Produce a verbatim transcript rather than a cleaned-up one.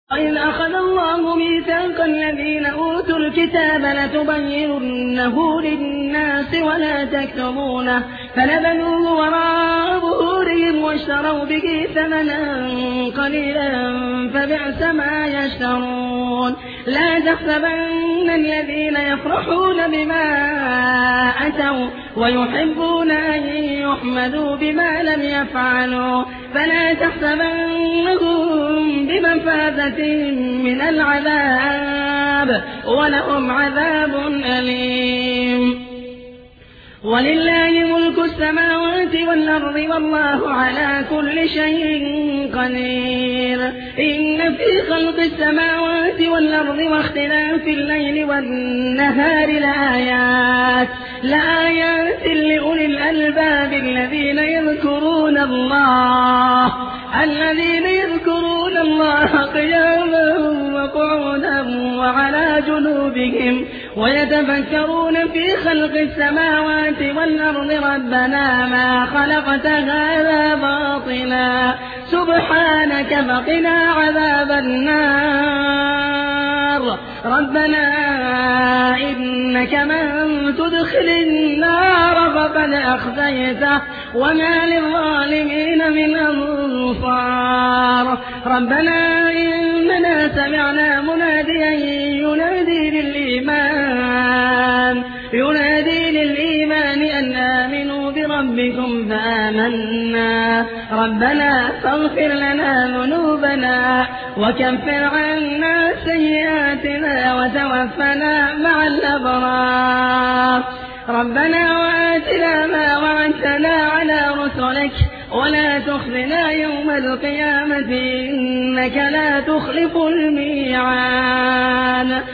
وإذ أخذ الله ميثاق الذين أوتوا الكتاب لتبيننه للناس ولا تكتمونه فنبذوه وراء ظهورهم واشتروا به ثمنا قليلا فبئس ما يشترون. لا تحسبن الذين يفرحون بما أتوا ويحبون أن يحمدوا بما لم يفعلوا فلا تحسبنهم بمفازة من العذاب ولهم عذاب أليم. ولله ملك السماوات والأرض والله على كل شيء قدير. إن في خلق السماوات والأرض واختلاف الليل والنهار لآيات لآيات لأولي الألباب الذين يذكرون الله الذين يذكرون الله قياما وقعودا وعلى جنوبهم ويتفكرون في خلق السماوات والأرض ربنا ما خلقت هذا باطلا سبحانك فقنا عذاب النار. ربنا إنك من تدخل النار فقد أخزيته وما للظالمين من أنصار. ربنا إننا سمعنا مناديا ينادي للإيمان ينادي للإيمان أن آمنوا بربكم فآمنا ربنا فاغفر لنا ذنوبنا وكفر عنا سيئاتنا وتوفنا مع الأبرار. ربنا وآتنا ما وعدتنا على رسلك ولا تخزنا يوم القيامة إنك لا تخلف الميعاد.